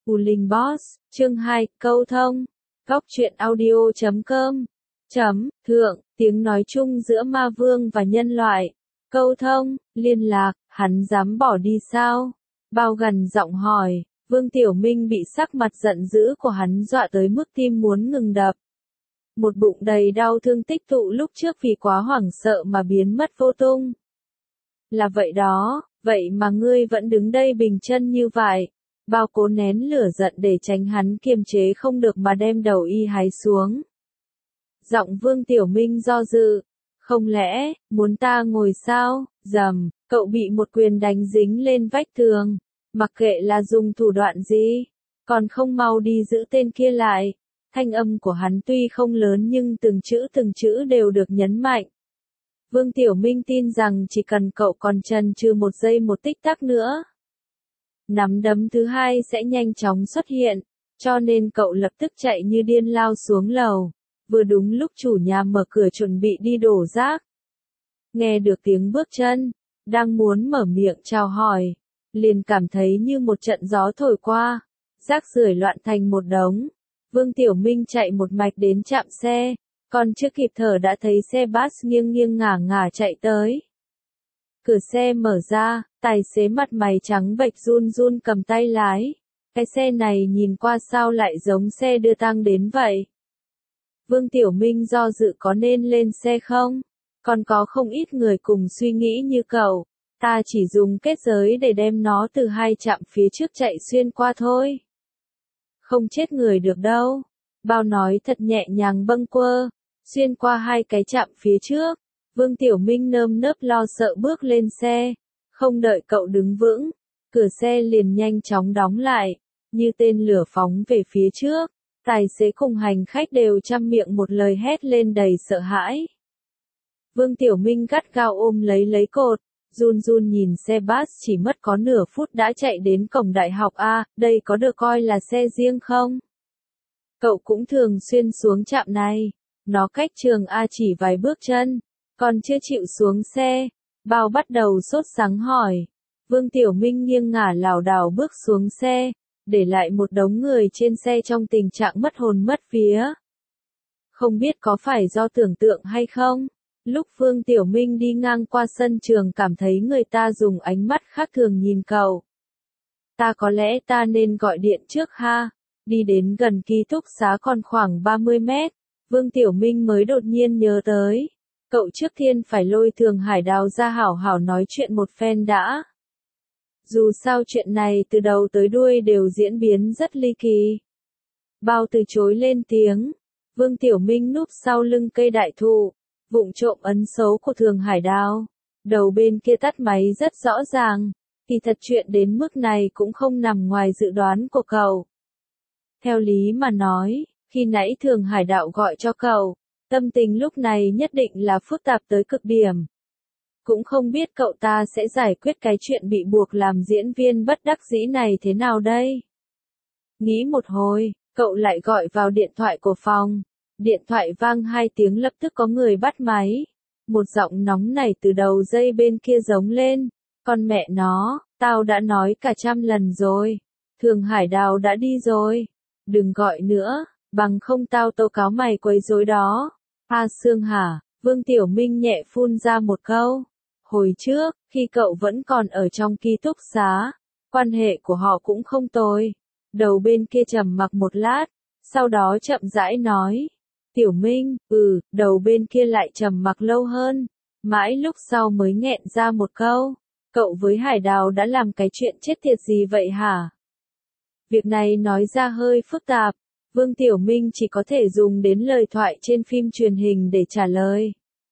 U Linh Boss, chương 2, câu thông. Góc truyện audio.com. Thượng, tiếng nói chung giữa ma vương và nhân loại. Câu thông, liên lạc, hắn dám bỏ đi sao? Bao gần giọng hỏi, Vương Tiểu Minh bị sắc mặt giận dữ của hắn dọa tới mức tim muốn ngừng đập. Một bụng đầy đau thương tích tụ lúc trước vì quá hoảng sợ mà biến mất vô tung. Là vậy đó, vậy mà ngươi vẫn đứng đây bình chân như vậy. Bao cố nén lửa giận để tránh hắn kiềm chế không được mà đem đầu y hái xuống. Giọng Vương Tiểu Minh do dự. Không lẽ, muốn ta ngồi sao? Rầm, cậu bị một quyền đánh dính lên vách tường. Mặc kệ là dùng thủ đoạn gì, còn không mau đi giữ tên kia lại. Thanh âm của hắn tuy không lớn nhưng từng chữ đều được nhấn mạnh. Vương Tiểu Minh tin rằng chỉ cần cậu còn chần chừ một giây một tích tắc nữa, nắm đấm thứ hai sẽ nhanh chóng xuất hiện, cho nên cậu lập tức chạy như điên lao xuống lầu. Vừa đúng lúc chủ nhà mở cửa chuẩn bị đi đổ rác. Nghe được tiếng bước chân, đang muốn mở miệng chào hỏi, liền cảm thấy như một trận gió thổi qua, rác rưởi loạn thành một đống. Vương Tiểu Minh chạy một mạch đến trạm xe, còn chưa kịp thở đã thấy xe bus nghiêng nghiêng ngả chạy tới. Cửa xe mở ra, tài xế mặt mày trắng bệch run run cầm tay lái. Cái xe này nhìn qua sao lại giống xe đưa tang đến vậy? Vương Tiểu Minh do dự có nên lên xe không? Còn có không ít người cùng suy nghĩ như cậu. Ta chỉ dùng kết giới để đem nó từ hai trạm phía trước chạy xuyên qua thôi. Không chết người được đâu. Bao nói thật nhẹ nhàng bâng quơ, xuyên qua hai cái trạm phía trước. Vương Tiểu Minh nơm nớp lo sợ bước lên xe. Không đợi cậu đứng vững, cửa xe liền nhanh chóng đóng lại, như tên lửa phóng về phía trước. Tài xế cùng hành khách đều trăm miệng một lời hét lên đầy sợ hãi. Vương Tiểu Minh gắt gao ôm lấy cột, run run nhìn xe bus chỉ mất có nửa phút đã chạy đến cổng đại học A, đây có được coi là xe riêng không? Cậu cũng thường xuyên xuống trạm này, nó cách trường A chỉ vài bước chân, còn chưa chịu xuống xe. Bao bắt đầu sốt sắng hỏi. Vương Tiểu Minh nghiêng ngả lảo đảo bước xuống xe, để lại một đống người trên xe trong tình trạng mất hồn mất vía. Không biết có phải do tưởng tượng hay không? Lúc Vương Tiểu Minh đi ngang qua sân trường cảm thấy người ta dùng ánh mắt khác thường nhìn cậu. Có lẽ ta nên gọi điện trước ha. Đi đến gần ký túc xá còn khoảng 30 mét, Vương Tiểu Minh mới đột nhiên nhớ tới. Cậu trước tiên phải lôi Thường Hải Đào ra hảo hảo nói chuyện một phen đã. Dù sao chuyện này từ đầu tới đuôi đều diễn biến rất ly kỳ. Bao từ chối lên tiếng. Vương Tiểu Minh núp sau lưng cây đại thụ, vụng trộm ấn số của Thường Hải Đào. Đầu bên kia tắt máy rất rõ ràng. Thì thật chuyện đến mức này cũng không nằm ngoài dự đoán của cậu. Theo lý mà nói, khi nãy Thường Hải Đạo gọi cho cậu, tâm tình lúc này nhất định là phức tạp tới cực điểm. Cũng không biết cậu ta sẽ giải quyết cái chuyện bị buộc làm diễn viên bất đắc dĩ này thế nào đây? Nghĩ một hồi, cậu lại gọi vào điện thoại của phòng. Điện thoại vang 2 tiếng lập tức có người bắt máy. Một giọng nóng nảy từ đầu dây bên kia giống lên. Con mẹ nó, tao đã nói cả 100 lần rồi. Thường Hải Đào đã đi rồi. Đừng gọi nữa, bằng không tao tố cáo mày quấy rối đó. Sương hả? Vương Tiểu Minh nhẹ phun ra một câu. Hồi trước, khi cậu vẫn còn ở trong ký túc xá, quan hệ của họ cũng không tồi. Đầu bên kia trầm mặc một lát, sau đó chậm rãi nói. Tiểu Minh, đầu bên kia lại trầm mặc lâu hơn. Mãi lúc sau mới nghẹn ra một câu. Cậu với Hải Đào đã làm cái chuyện chết tiệt gì vậy hả? Việc này nói ra hơi phức tạp. Vương Tiểu Minh chỉ có thể dùng đến lời thoại trên phim truyền hình để trả lời.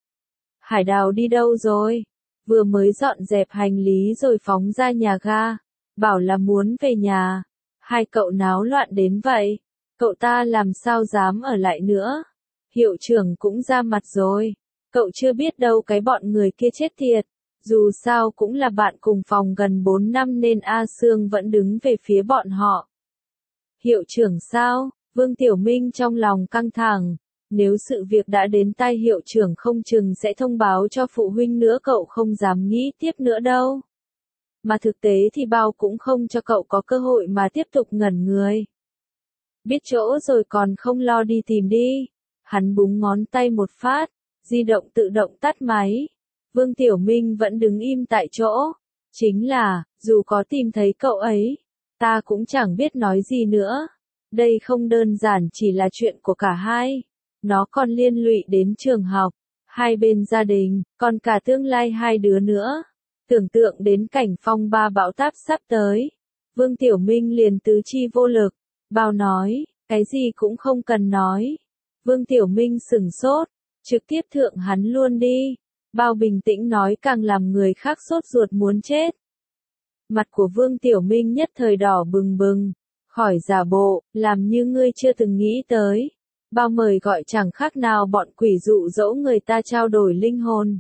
Hải Đào đi đâu rồi? Vừa mới dọn dẹp hành lý rồi phóng ra nhà ga. Bảo là muốn về nhà. Hai cậu náo loạn đến vậy. Cậu ta làm sao dám ở lại nữa? Hiệu trưởng cũng ra mặt rồi. Cậu chưa biết đâu cái bọn người kia chết tiệt. Dù sao cũng là bạn cùng phòng gần 4 năm nên A Sương vẫn đứng về phía bọn họ. Hiệu trưởng sao? Vương Tiểu Minh trong lòng căng thẳng. Nếu sự việc đã đến tai hiệu trưởng không chừng sẽ thông báo cho phụ huynh nữa, cậu không dám nghĩ tiếp nữa đâu. mà thực tế thì bao cũng không cho cậu có cơ hội mà tiếp tục ngẩn người. Biết chỗ rồi còn không lo đi tìm đi. Hắn búng ngón tay một phát, di động tự động tắt máy. Vương Tiểu Minh vẫn đứng im tại chỗ. Chính là, dù có tìm thấy cậu ấy, ta cũng chẳng biết nói gì nữa. Đây không đơn giản chỉ là chuyện của cả hai. Nó còn liên lụy đến trường học, hai bên gia đình, còn cả tương lai hai đứa nữa. Tưởng tượng đến cảnh phong ba bão táp sắp tới. Vương Tiểu Minh liền tứ chi vô lực. Bao nói, cái gì cũng không cần nói. Vương Tiểu Minh sửng sốt, trực tiếp thượng hắn luôn đi. Bao bình tĩnh nói càng làm người khác sốt ruột muốn chết. Mặt của Vương Tiểu Minh nhất thời đỏ bừng bừng, khỏi giả bộ, làm như ngươi chưa từng nghĩ tới. Bao mời gọi chẳng khác nào bọn quỷ dụ dỗ người ta trao đổi linh hồn.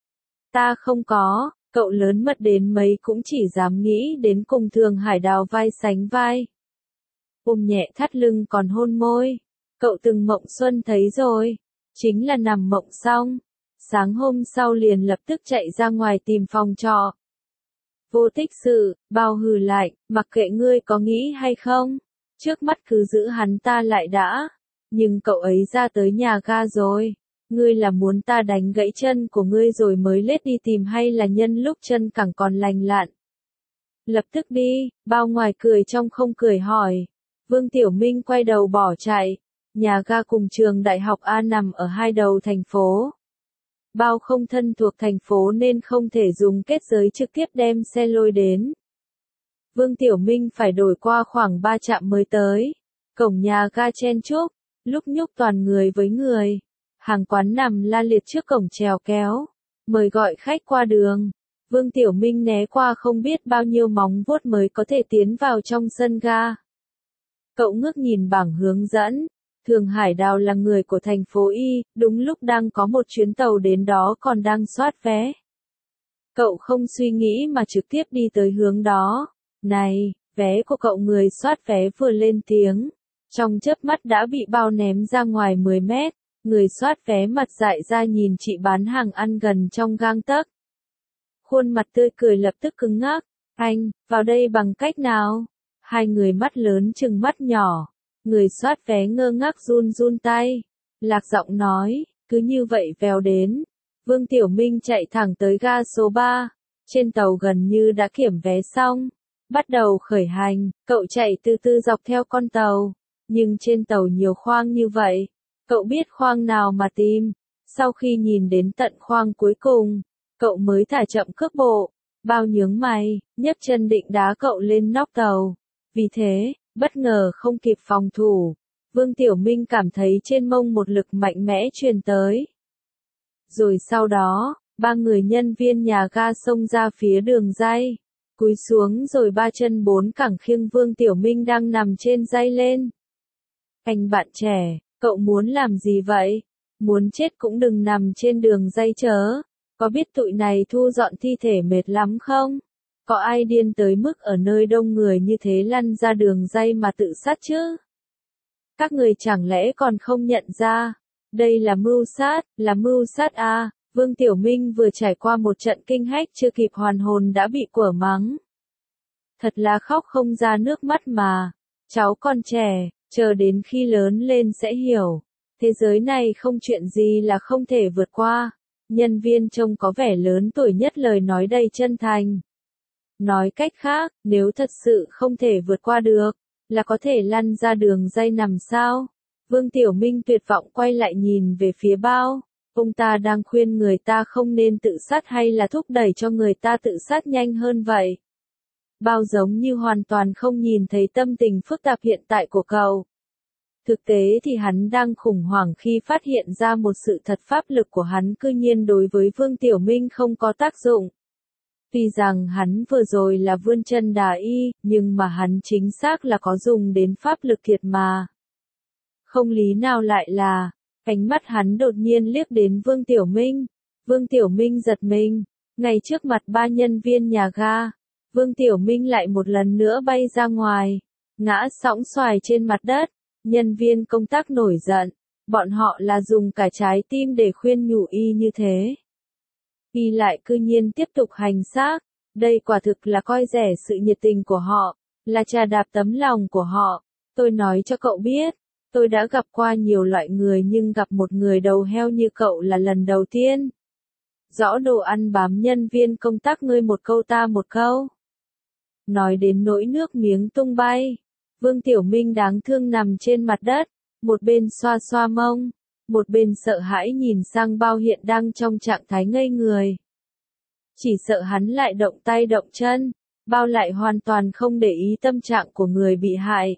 Ta không có, cậu lớn mật đến mấy cũng chỉ dám nghĩ đến cùng Thường Hải Đào vai sánh vai. Ôm nhẹ thắt lưng còn hôn môi. Cậu từng mộng xuân thấy rồi, chính là nằm mộng xong. Sáng hôm sau liền lập tức chạy ra ngoài tìm phòng trọ. Vô tích sự, Bao hừ lại, mặc kệ ngươi có nghĩ hay không, trước mắt cứ giữ hắn ta lại đã. Nhưng cậu ấy ra tới nhà ga rồi, ngươi là muốn ta đánh gãy chân của ngươi rồi mới lết đi tìm hay là nhân lúc chân cẳng còn lành lặn? Lập tức đi, Bao ngoài cười trong không cười hỏi. Vương Tiểu Minh quay đầu bỏ chạy. Nhà ga cùng trường đại học A nằm ở hai đầu thành phố. Bao không thân thuộc thành phố nên không thể dùng kết giới trực tiếp đem xe lôi đến. Vương Tiểu Minh phải đổi qua khoảng 3 trạm mới tới. Cổng nhà ga chen chúc, lúc nhúc toàn người với người. Hàng quán nằm la liệt trước cổng trèo kéo, mời gọi khách qua đường. Vương Tiểu Minh né qua không biết bao nhiêu móng vuốt mới có thể tiến vào trong sân ga. Cậu ngước nhìn bảng hướng dẫn. Thường Hải Đào là người của thành phố Y, đúng lúc đang có một chuyến tàu đến đó còn đang soát vé. Cậu không suy nghĩ mà trực tiếp đi tới hướng đó. Này, vé của cậu, người soát vé vừa lên tiếng. Trong chớp mắt đã bị Bao ném ra ngoài 10 mét. Người soát vé mặt dại ra nhìn chị bán hàng ăn gần trong gang tấc. Khuôn mặt tươi cười lập tức cứng ngắc. Anh, vào đây bằng cách nào? Hai người mắt lớn chừng mắt nhỏ. Người soát vé ngơ ngác run run tay. Lạc giọng nói, cứ như vậy vèo đến. Vương Tiểu Minh chạy thẳng tới ga số 3. Trên tàu gần như đã kiểm vé xong. Bắt đầu khởi hành, cậu chạy từ từ dọc theo con tàu. Nhưng trên tàu nhiều khoang như vậy. Cậu biết khoang nào mà tìm. Sau khi nhìn đến tận khoang cuối cùng, cậu mới thả chậm cước bộ. Bao nhướng mày, nhấc chân định đá cậu lên nóc tàu. Vì thế, bất ngờ không kịp phòng thủ, Vương Tiểu Minh cảm thấy trên mông một lực mạnh mẽ truyền tới. Rồi sau đó, ba người nhân viên nhà ga xông ra phía đường ray, cúi xuống rồi ba chân bốn cẳng khiêng Vương Tiểu Minh đang nằm trên ray lên. Anh bạn trẻ, cậu muốn làm gì vậy? Muốn chết cũng đừng nằm trên đường ray chớ. Có biết tụi này thu dọn thi thể mệt lắm không? Có ai điên tới mức ở nơi đông người như thế lăn ra đường ray mà tự sát chứ? Các người chẳng lẽ còn không nhận ra? Đây là mưu sát à? Vương Tiểu Minh vừa trải qua một trận kinh hách chưa kịp hoàn hồn đã bị quở mắng. Thật là khóc không ra nước mắt mà. Cháu còn trẻ, chờ đến khi lớn lên sẽ hiểu. Thế giới này không chuyện gì là không thể vượt qua. Nhân viên trông có vẻ lớn tuổi nhất lời nói đầy chân thành. Nói cách khác, nếu thật sự không thể vượt qua được, là có thể lăn ra đường ray nằm sao? Vương Tiểu Minh tuyệt vọng quay lại nhìn về phía Bao. Ông ta đang khuyên người ta không nên tự sát hay là thúc đẩy cho người ta tự sát nhanh hơn vậy? Bao giống như hoàn toàn không nhìn thấy tâm tình phức tạp hiện tại của cậu. Thực tế thì hắn đang khủng hoảng khi phát hiện ra một sự thật, pháp lực của hắn cư nhiên đối với Vương Tiểu Minh không có tác dụng. Tuy rằng hắn vừa rồi là vươn chân đả y, nhưng mà hắn chính xác là có dùng đến pháp lực thiệt mà. Không lý nào lại là, ánh mắt hắn đột nhiên liếc đến Vương Tiểu Minh. Vương Tiểu Minh giật mình, ngay trước mặt ba nhân viên nhà ga. Vương Tiểu Minh lại một lần nữa bay ra ngoài, ngã sõng xoài trên mặt đất. Nhân viên công tác nổi giận, bọn họ là dùng cả trái tim để khuyên nhủ y như thế. Y lại cư nhiên tiếp tục hành xác, Đây quả thực là coi rẻ sự nhiệt tình của họ, là trà đạp tấm lòng của họ. Tôi nói cho cậu biết, tôi đã gặp qua nhiều loại người nhưng gặp một người đầu heo như cậu là lần đầu tiên. Rõ đồ ăn bám nhân viên công tác ngươi một câu ta một câu. Nói đến nỗi nước miếng tung bay, Vương Tiểu Minh đáng thương nằm trên mặt đất, một bên xoa xoa mông, một bên sợ hãi nhìn sang Bao hiện đang trong trạng thái ngây người. Chỉ sợ hắn lại động tay động chân, Bao lại hoàn toàn không để ý tâm trạng của người bị hại.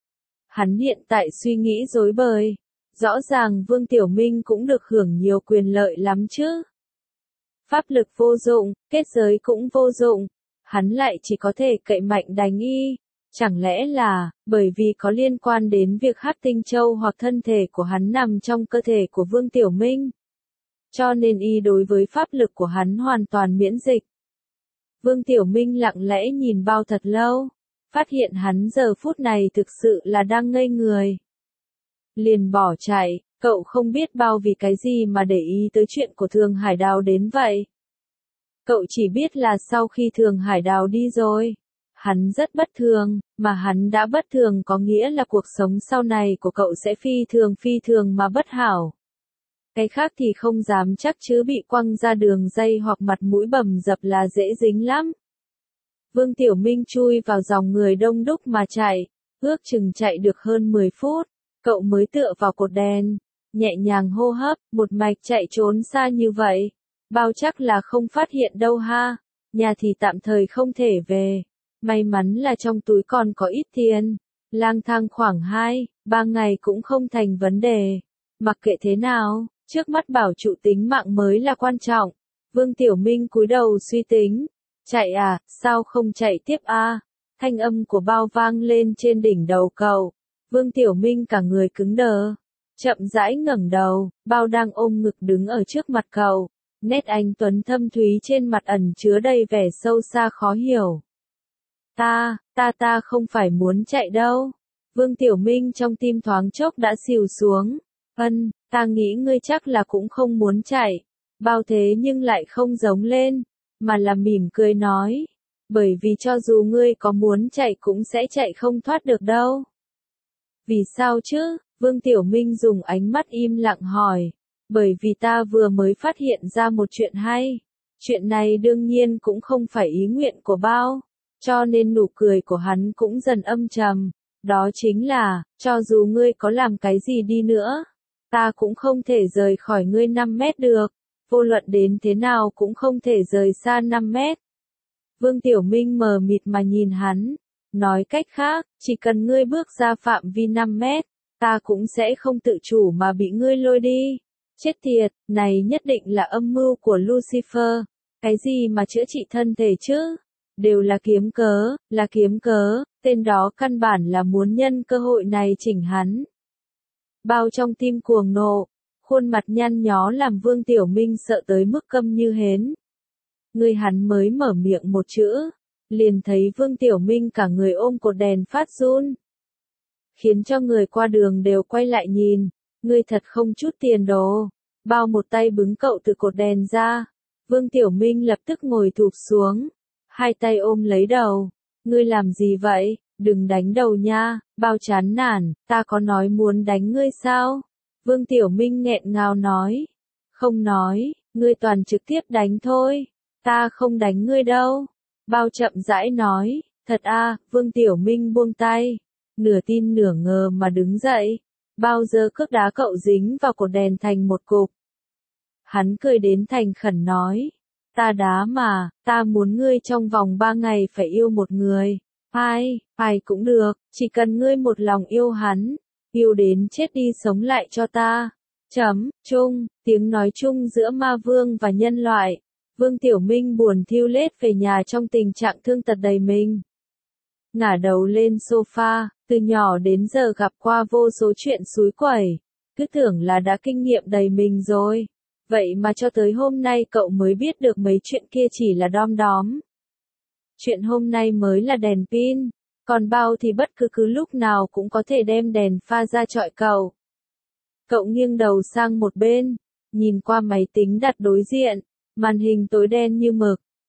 Hắn hiện tại suy nghĩ rối bời, rõ ràng Vương Tiểu Minh cũng được hưởng nhiều quyền lợi lắm chứ. Pháp lực vô dụng, kết giới cũng vô dụng, hắn lại chỉ có thể cậy mạnh đánh y. Chẳng lẽ là, bởi vì có liên quan đến việc Hắc Tinh Châu hoặc thân thể của hắn nằm trong cơ thể của Vương Tiểu Minh. Cho nên y đối với pháp lực của hắn hoàn toàn miễn dịch. Vương Tiểu Minh lặng lẽ nhìn Bao thật lâu, phát hiện hắn giờ phút này thực sự là đang ngây người. Liền bỏ chạy, cậu không biết Bao vì cái gì mà để ý tới chuyện của Thường Hải Đào đến vậy. Cậu chỉ biết là sau khi Thường Hải Đào đi rồi, hắn rất bất thường, mà hắn đã bất thường có nghĩa là cuộc sống sau này của cậu sẽ phi thường mà bất hảo. Cái khác thì không dám chắc chứ bị quăng ra đường dây hoặc mặt mũi bầm dập là dễ dính lắm. Vương Tiểu Minh chui vào dòng người đông đúc mà chạy, ước chừng chạy được hơn 10 phút, cậu mới tựa vào cột đèn, nhẹ nhàng hô hấp, một mạch chạy trốn xa như vậy. Bao chắc là không phát hiện đâu ha, nhà thì tạm thời không thể về. May mắn là trong túi còn có ít tiền, lang thang khoảng 2-3 ngày cũng không thành vấn đề. Mặc kệ thế nào, trước mắt bảo trụ tính mạng mới là quan trọng. Vương Tiểu Minh cúi đầu suy tính. Chạy à, sao không chạy tiếp a? Thanh âm của Bao vang lên trên đỉnh đầu cậu. Vương Tiểu Minh cả người cứng đờ. Chậm rãi ngẩng đầu, Bao đang ôm ngực đứng ở trước mặt cậu. Nét anh tuấn thâm thúy trên mặt ẩn chứa đầy vẻ sâu xa khó hiểu. Ta không phải muốn chạy đâu. Vương Tiểu Minh trong tim thoáng chốc đã xìu xuống. Ta nghĩ ngươi chắc là cũng không muốn chạy. Bao thế nhưng lại không giống lên, mà là mỉm cười nói. Bởi vì cho dù ngươi có muốn chạy cũng sẽ chạy không thoát được đâu. Vì sao chứ? Vương Tiểu Minh dùng ánh mắt im lặng hỏi. Bởi vì ta vừa mới phát hiện ra một chuyện hay. Chuyện này đương nhiên cũng không phải ý nguyện của Bao. Cho nên nụ cười của hắn cũng dần âm trầm. Đó chính là, cho dù ngươi có làm cái gì đi nữa, ta cũng không thể rời khỏi ngươi 5 mét được. Vô luận đến thế nào cũng không thể rời xa 5 mét. Vương Tiểu Minh mờ mịt mà nhìn hắn. Nói cách khác, chỉ cần ngươi bước ra phạm vi 5 mét, ta cũng sẽ không tự chủ mà bị ngươi lôi đi. Chết tiệt, này nhất định là âm mưu của Lucifer. Cái gì mà chữa trị thân thể chứ? Đều là kiếm cớ, tên đó căn bản là muốn nhân cơ hội này chỉnh hắn. Bao trong tim cuồng nộ, khuôn mặt nhăn nhó làm Vương Tiểu Minh sợ tới mức câm như hến. Người hắn mới mở miệng một chữ, liền thấy Vương Tiểu Minh cả người ôm cột đèn phát run. Khiến cho người qua đường đều quay lại nhìn, ngươi thật không chút tiền đồ. Bao một tay bứng cậu từ cột đèn ra, Vương Tiểu Minh lập tức ngồi thụp xuống, hai tay ôm lấy đầu. Ngươi làm gì vậy? Đừng đánh đầu nha. Bao chán nản, ta có nói muốn đánh ngươi sao? Vương Tiểu Minh nghẹn ngào nói. Không nói, ngươi toàn trực tiếp đánh thôi. Ta không đánh ngươi đâu. Bao chậm rãi nói. Thật à? Vương Tiểu Minh buông tay, nửa tin nửa ngờ mà đứng dậy. Bao giờ cước đá cậu dính vào cột đèn thành một cục. Hắn cười đến thành khẩn nói. Ta đá mà, ta muốn ngươi trong vòng 3 ngày phải yêu một người. Ai cũng được, chỉ cần ngươi một lòng yêu hắn, yêu đến chết đi sống lại cho ta. Tiếng nói chung giữa ma vương và nhân loại. Vương Tiểu Minh buồn thiêu lết về nhà trong tình trạng thương tật đầy mình. Ngả đầu lên sofa, từ nhỏ đến giờ gặp qua vô số chuyện xúi quẩy, cứ tưởng là đã kinh nghiệm đầy mình rồi. Vậy mà cho tới hôm nay cậu mới biết được mấy chuyện kia chỉ là đom đóm. Chuyện hôm nay mới là đèn pin, còn Bao thì bất cứ lúc nào cũng có thể đem đèn pha ra chọi cậu. Cậu nghiêng đầu sang một bên, nhìn qua máy tính đặt đối diện, màn hình tối đen như mực,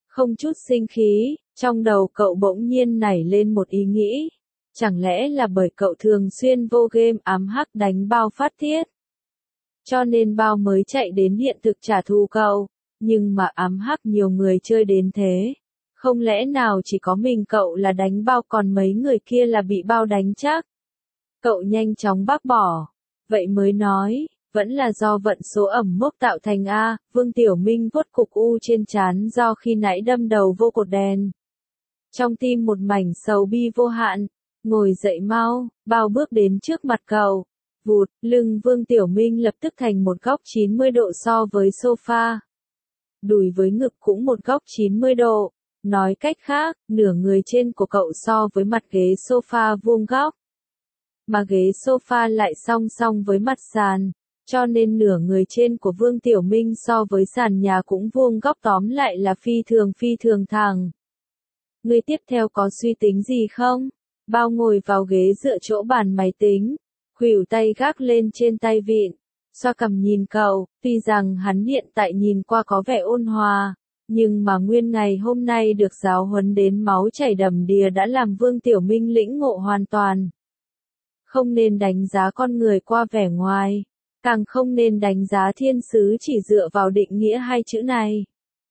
Không chút sinh khí, trong đầu cậu bỗng nhiên nảy lên một ý nghĩ. Chẳng lẽ là bởi cậu thường xuyên vô game ám hắc đánh Bao phát tiết, cho nên Bao mới chạy đến hiện thực trả thù cậu, nhưng mà ám hắc nhiều người chơi đến thế. Không lẽ nào chỉ có mình cậu là đánh Bao còn mấy người kia là bị Bao đánh chắc? Cậu nhanh chóng bác bỏ. Vậy mới nói, vẫn là do vận số ẩm mốc tạo thành A. Vương Tiểu Minh vuốt cục u trên trán do khi nãy đâm đầu vô cột đèn. Trong tim một mảnh sầu bi vô hạn. Ngồi dậy mau, Bao bước đến trước mặt cậu. Vụt, lưng Vương Tiểu Minh lập tức thành một góc 90 độ so với sofa. Đùi với ngực cũng một góc 90 độ. Nói cách khác, nửa người trên của cậu so với mặt ghế sofa vuông góc. Mà ghế sofa lại song song với mặt sàn, cho nên nửa người trên của Vương Tiểu Minh so với sàn nhà cũng vuông góc, tóm lại là phi thường thẳng. Người tiếp theo có suy tính gì không? Bao ngồi vào ghế dựa chỗ bàn máy tính, khuỷu tay gác lên trên tay vịn, xoa cằm nhìn cậu, tuy rằng hắn hiện tại nhìn qua có vẻ ôn hòa, nhưng mà nguyên ngày hôm nay được giáo huấn đến máu chảy đầm đìa đã làm Vương Tiểu Minh lĩnh ngộ hoàn toàn. Không nên đánh giá con người qua vẻ ngoài, càng không nên đánh giá thiên sứ chỉ dựa vào định nghĩa hai chữ này.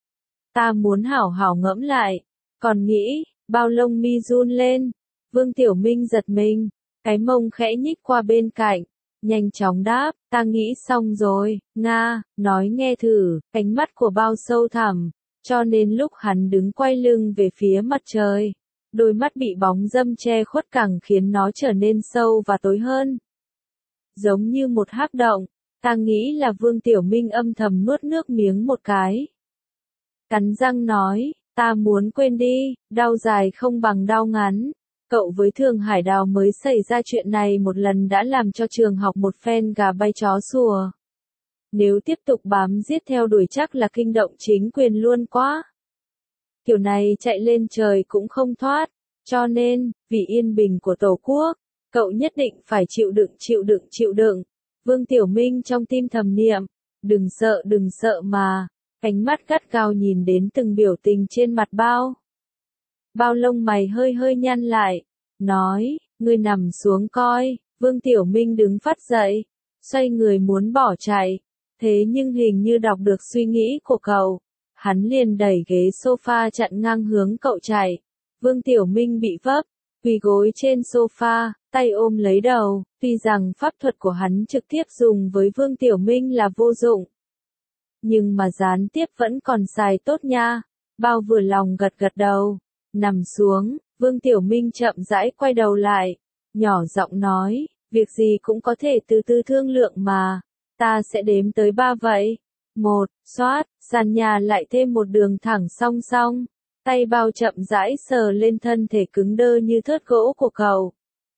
Ta muốn hảo hảo ngẫm lại, còn nghĩ, Bao lông mi run lên, Vương Tiểu Minh giật mình, cái mông khẽ nhích qua bên cạnh, nhanh chóng đáp, ta nghĩ xong rồi, Nga, nói nghe thử, cánh mắt của Bao sâu thẳm, cho nên lúc hắn đứng quay lưng về phía mặt trời, đôi mắt bị bóng râm che khuất càng khiến nó trở nên sâu và tối hơn. Giống như một hắc động, ta nghĩ là Vương Tiểu Minh âm thầm nuốt nước miếng một cái. Cắn răng nói, ta muốn quên đi, đau dài không bằng đau ngắn. Cậu với Thường Hải Đào mới xảy ra chuyện này một lần đã làm cho trường học một phen gà bay chó sủa. Nếu tiếp tục bám giết theo đuổi chắc là kinh động chính quyền luôn quá. Kiểu này chạy lên trời cũng không thoát, cho nên, vì yên bình của Tổ quốc, cậu nhất định phải chịu đựng. Vương Tiểu Minh trong tim thầm niệm, đừng sợ mà, ánh mắt gắt gao nhìn đến từng biểu tình trên mặt Bao. Bao lông mày hơi nhăn lại, nói, ngươi nằm xuống coi. Vương Tiểu Minh đứng phát dậy, xoay người muốn bỏ chạy, thế nhưng hình như đọc được suy nghĩ của cậu, hắn liền đẩy ghế sofa chặn ngang hướng cậu chạy. Vương Tiểu Minh bị vấp, quỳ gối trên sofa, tay ôm lấy đầu, tuy rằng pháp thuật của hắn trực tiếp dùng với Vương Tiểu Minh là vô dụng, nhưng mà gián tiếp vẫn còn xài tốt nha. Bao vừa lòng gật đầu, nằm xuống, Vương Tiểu Minh chậm rãi quay đầu lại, nhỏ giọng nói, việc gì cũng có thể từ từ thương lượng mà, ta sẽ đếm tới 3 vậy. 1, xoát, sàn nhà lại thêm một đường thẳng song song, tay Bao chậm rãi sờ lên thân thể cứng đơ như thớt gỗ của cậu.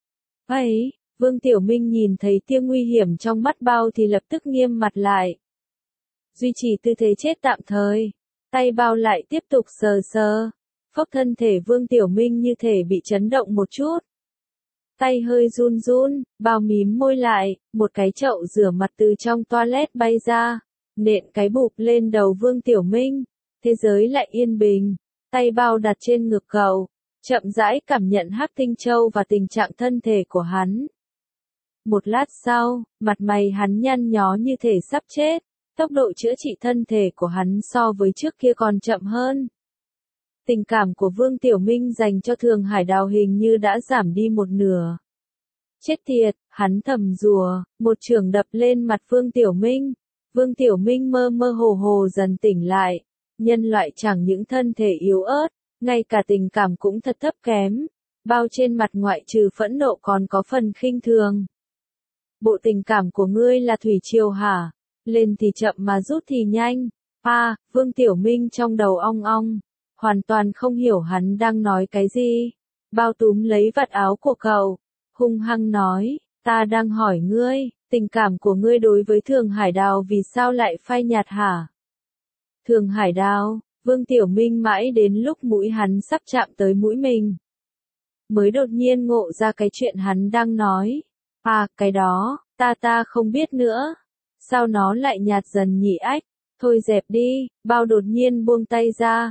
Ấy, Vương Tiểu Minh nhìn thấy tia nguy hiểm trong mắt Bao thì lập tức nghiêm mặt lại. Duy trì tư thế chết tạm thời, tay Bao lại tiếp tục sờ. Phốc thân thể Vương Tiểu Minh như thể bị chấn động một chút. Tay hơi run, Bao mím môi lại, một cái chậu rửa mặt từ trong toilet bay ra, nện cái bụp lên đầu Vương Tiểu Minh. Thế giới lại yên bình, tay Bao đặt trên ngực cậu, chậm rãi cảm nhận hắc tinh châu và tình trạng thân thể của hắn. Một lát sau, mặt mày hắn nhăn nhó như thể sắp chết, tốc độ chữa trị thân thể của hắn so với trước kia còn chậm hơn. Tình cảm của Vương Tiểu Minh dành cho Thường Hải Đào hình như đã giảm đi một nửa. Chết tiệt, hắn thầm rủa, một chưởng đập lên mặt Vương Tiểu Minh. Vương Tiểu Minh mơ hồ dần tỉnh lại. Nhân loại chẳng những thân thể yếu ớt, ngay cả tình cảm cũng thật thấp kém. Bao trên mặt ngoại trừ phẫn nộ còn có phần khinh thường. Bộ tình cảm của ngươi là thủy triều hả? Lên thì chậm mà rút thì nhanh. Vương Tiểu Minh trong đầu ong ong. Hoàn toàn không hiểu hắn đang nói cái gì. Bao túm lấy vạt áo của cậu, hung hăng nói, ta đang hỏi ngươi, tình cảm của ngươi đối với Thường Hải Đào vì sao lại phai nhạt hả? Thường Hải Đào, Vương Tiểu Minh mãi đến lúc mũi hắn sắp chạm tới mũi mình, mới đột nhiên ngộ ra cái chuyện hắn đang nói. Cái đó, ta không biết nữa. Sao nó lại nhạt dần nhỉ ách? Thôi dẹp đi, Bao đột nhiên buông tay ra.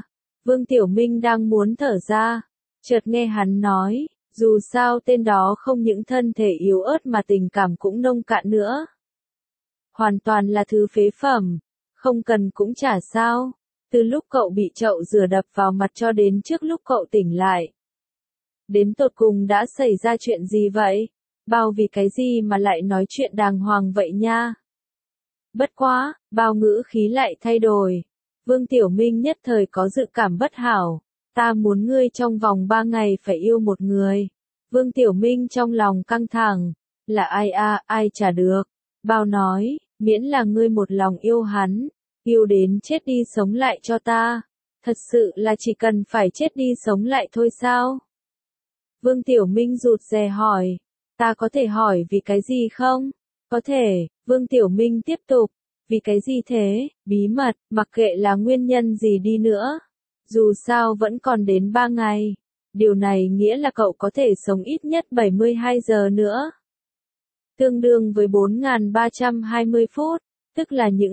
Vương Tiểu Minh đang muốn thở ra, chợt nghe hắn nói, dù sao tên đó không những thân thể yếu ớt mà tình cảm cũng nông cạn nữa. Hoàn toàn là thứ phế phẩm, không cần cũng chả sao. Từ lúc cậu bị chậu rửa đập vào mặt cho đến trước lúc cậu tỉnh lại. Đến tột cùng đã xảy ra chuyện gì vậy? Bao vì cái gì mà lại nói chuyện đàng hoàng vậy nha? Bất quá, bao ngữ khí lại thay đổi. Vương Tiểu Minh nhất thời có dự cảm bất hảo. Ta muốn ngươi trong vòng 3 ngày phải yêu một người. Vương Tiểu Minh trong lòng căng thẳng. Là ai à, ai chả được. Bao nói, miễn là ngươi một lòng yêu hắn. Yêu đến chết đi sống lại cho ta. Thật sự là chỉ cần phải chết đi sống lại thôi sao? Vương Tiểu Minh rụt rè hỏi. Ta có thể hỏi vì cái gì không? Có thể, Vương Tiểu Minh tiếp tục. Vì cái gì thế? Bí mật, mặc kệ là nguyên nhân gì đi nữa. Dù sao vẫn còn đến 3 ngày. Điều này nghĩa là cậu có thể sống ít nhất 72 giờ nữa. Tương đương với 4.320 phút, tức là những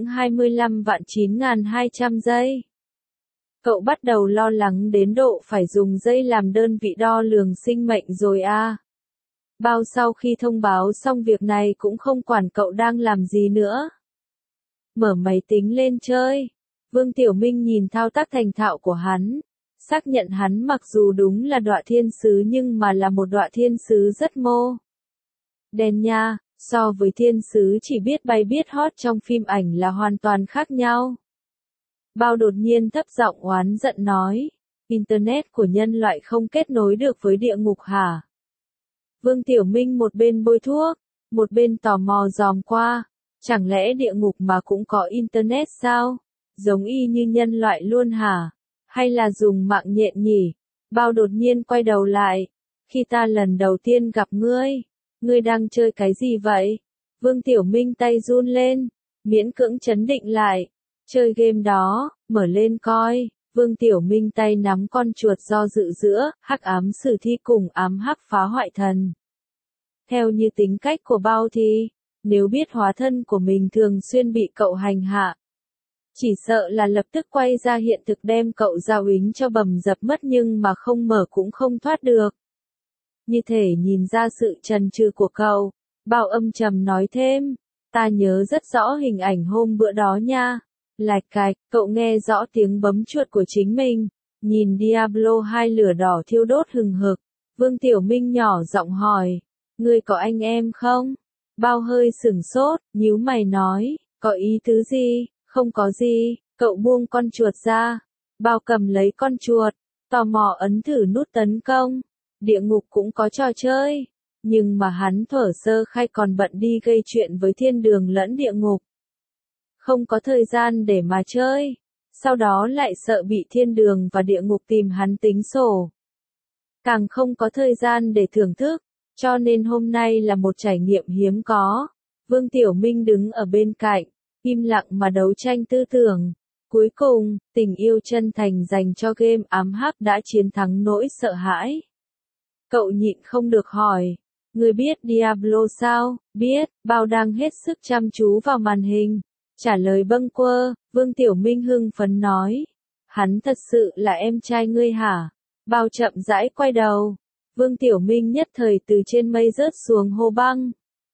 25.9.200 giây. Cậu bắt đầu lo lắng đến độ phải dùng giây làm đơn vị đo lường sinh mệnh rồi à. Bao sau khi thông báo xong việc này cũng không quản cậu đang làm gì nữa. Mở máy tính lên chơi. Vương Tiểu Minh nhìn thao tác thành thạo của hắn. Xác nhận hắn mặc dù đúng là đọa thiên sứ nhưng mà là một đọa thiên sứ rất mô. Đen nha, so với thiên sứ chỉ biết bay biết hót trong phim ảnh là hoàn toàn khác nhau. Bao đột nhiên thấp giọng oán giận nói. Internet của nhân loại không kết nối được với địa ngục hả? Vương Tiểu Minh một bên bôi thuốc, một bên tò mò dòm qua. Chẳng lẽ địa ngục mà cũng có Internet sao? Giống y như nhân loại luôn hả? Hay là dùng mạng nhện nhỉ? Bao đột nhiên quay đầu lại. Khi ta lần đầu tiên gặp ngươi đang chơi cái gì vậy? Vương Tiểu Minh tay run lên, miễn cưỡng trấn định lại. Chơi game đó, mở lên coi. Vương Tiểu Minh tay nắm con chuột do dự giữa hắc ám sử thi cùng ám hắc phá hoại thần. Theo như tính cách của Bao thì, nếu biết hóa thân của mình thường xuyên bị cậu hành hạ, chỉ sợ là lập tức quay ra hiện thực đem cậu giao úy cho bầm dập mất nhưng mà không mở cũng không thoát được. Như thể nhìn ra sự chần chừ của cậu, Bao âm trầm nói thêm, ta nhớ rất rõ hình ảnh hôm bữa đó nha. Lạch cạch, cậu nghe rõ tiếng bấm chuột của chính mình, nhìn Diablo 2 lửa đỏ thiêu đốt hừng hực. Vương Tiểu Minh nhỏ giọng hỏi, ngươi có anh em không? Bao hơi sửng sốt, nhíu mày nói, có ý tứ gì? Không có gì, cậu buông con chuột ra. Bao cầm lấy con chuột, tò mò ấn thử nút tấn công. Địa ngục cũng có trò chơi, nhưng mà hắn thuở sơ khai còn bận đi gây chuyện với thiên đường lẫn địa ngục. Không có thời gian để mà chơi, sau đó lại sợ bị thiên đường và địa ngục tìm hắn tính sổ. Càng không có thời gian để thưởng thức, cho nên hôm nay là một trải nghiệm hiếm có. Vương Tiểu Minh đứng ở bên cạnh, im lặng mà đấu tranh tư tưởng. Cuối cùng, tình yêu chân thành dành cho game ám hắc đã chiến thắng nỗi sợ hãi. Cậu nhịn không được hỏi, ngươi biết Diablo sao? Biết, Bao đang hết sức chăm chú vào màn hình. Trả lời bâng quơ, Vương Tiểu Minh hưng phấn nói. Hắn thật sự là em trai ngươi hả? Bao chậm rãi quay đầu. Vương Tiểu Minh nhất thời từ trên mây rớt xuống hồ băng.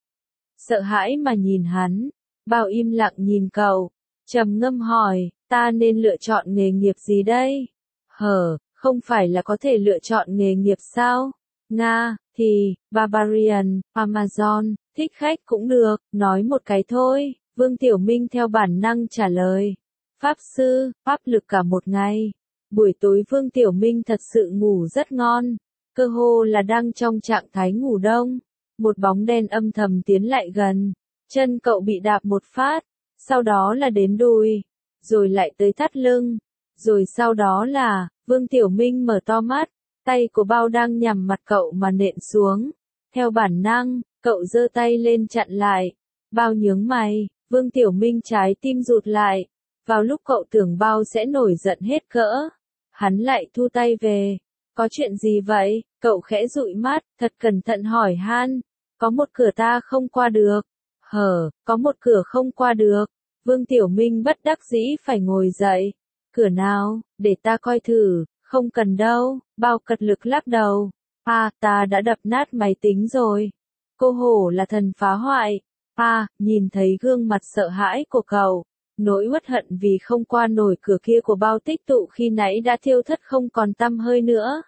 Sợ hãi mà nhìn hắn. Bao im lặng nhìn cậu. Trầm ngâm hỏi, ta nên lựa chọn nghề nghiệp gì đây? Không phải là có thể lựa chọn nghề nghiệp sao? Nga, thì, Barbarian, Amazon, thích khách cũng được, nói một cái thôi. Vương Tiểu Minh theo bản năng trả lời. Pháp sư, pháp lực cả một ngày. Buổi tối Vương Tiểu Minh thật sự ngủ rất ngon. Cơ hồ là đang trong trạng thái ngủ đông. Một bóng đen âm thầm tiến lại gần. Chân cậu bị đạp một phát. Sau đó là đến đùi. Rồi lại tới thắt lưng. Rồi sau đó là, Vương Tiểu Minh mở to mắt. Tay của Bao đang nhằm mặt cậu mà nện xuống. Theo bản năng, cậu giơ tay lên chặn lại. Bao nhướng mày. Vương Tiểu Minh trái tim rụt lại. Vào lúc cậu tưởng Bao sẽ nổi giận hết cỡ, hắn lại thu tay về. Có chuyện gì vậy? Cậu khẽ dụi mắt, thật cẩn thận hỏi han. Có một cửa ta không qua được. Có một cửa không qua được. Vương Tiểu Minh bất đắc dĩ phải ngồi dậy. Cửa nào, để ta coi thử, không cần đâu, Bao cật lực lắc đầu. Ta đã đập nát máy tính rồi. Cô hổ là thần phá hoại. Nhìn thấy gương mặt sợ hãi của cậu, nỗi uất hận vì không qua nổi cửa kia của Bao tích tụ khi nãy đã thiêu thất không còn tăm hơi nữa.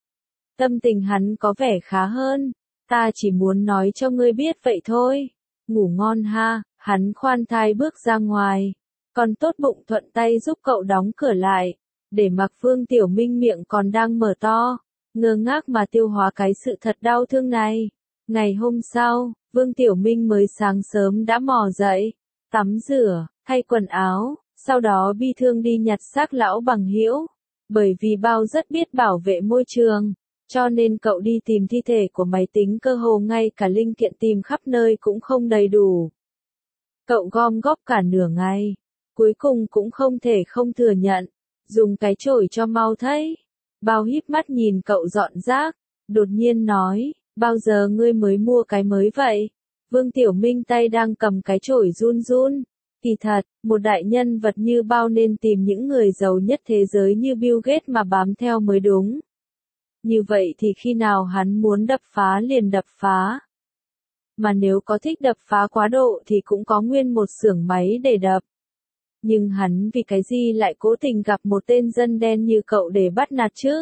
Tâm tình hắn có vẻ khá hơn. Ta chỉ muốn nói cho ngươi biết vậy thôi. Ngủ ngon ha, hắn khoan thai bước ra ngoài. Còn tốt bụng thuận tay giúp cậu đóng cửa lại. Để mặc Vương Tiểu Minh miệng còn đang mở to. Ngơ ngác mà tiêu hóa cái sự thật đau thương này. Ngày hôm sau, Vương Tiểu Minh mới sáng sớm đã mò dậy. Tắm rửa, thay quần áo. Sau đó bi thương đi nhặt xác lão bằng hữu. Bởi vì Bao rất biết bảo vệ môi trường. Cho nên cậu đi tìm thi thể của máy tính cơ hồ ngay cả linh kiện tìm khắp nơi cũng không đầy đủ. Cậu gom góp cả nửa ngày. Cuối cùng cũng không thể không thừa nhận. Dùng cái chổi cho mau thấy. Bao híp mắt nhìn cậu dọn rác. Đột nhiên nói, bao giờ ngươi mới mua cái mới vậy? Vương Tiểu Minh tay đang cầm cái chổi run run. Kỳ thật, một đại nhân vật như Bao nên tìm những người giàu nhất thế giới như Bill Gates mà bám theo mới đúng. Như vậy thì khi nào hắn muốn đập phá liền đập phá. Mà nếu có thích đập phá quá độ thì cũng có nguyên một xưởng máy để đập. Nhưng hắn vì cái gì lại cố tình gặp một tên dân đen như cậu để bắt nạt chứ?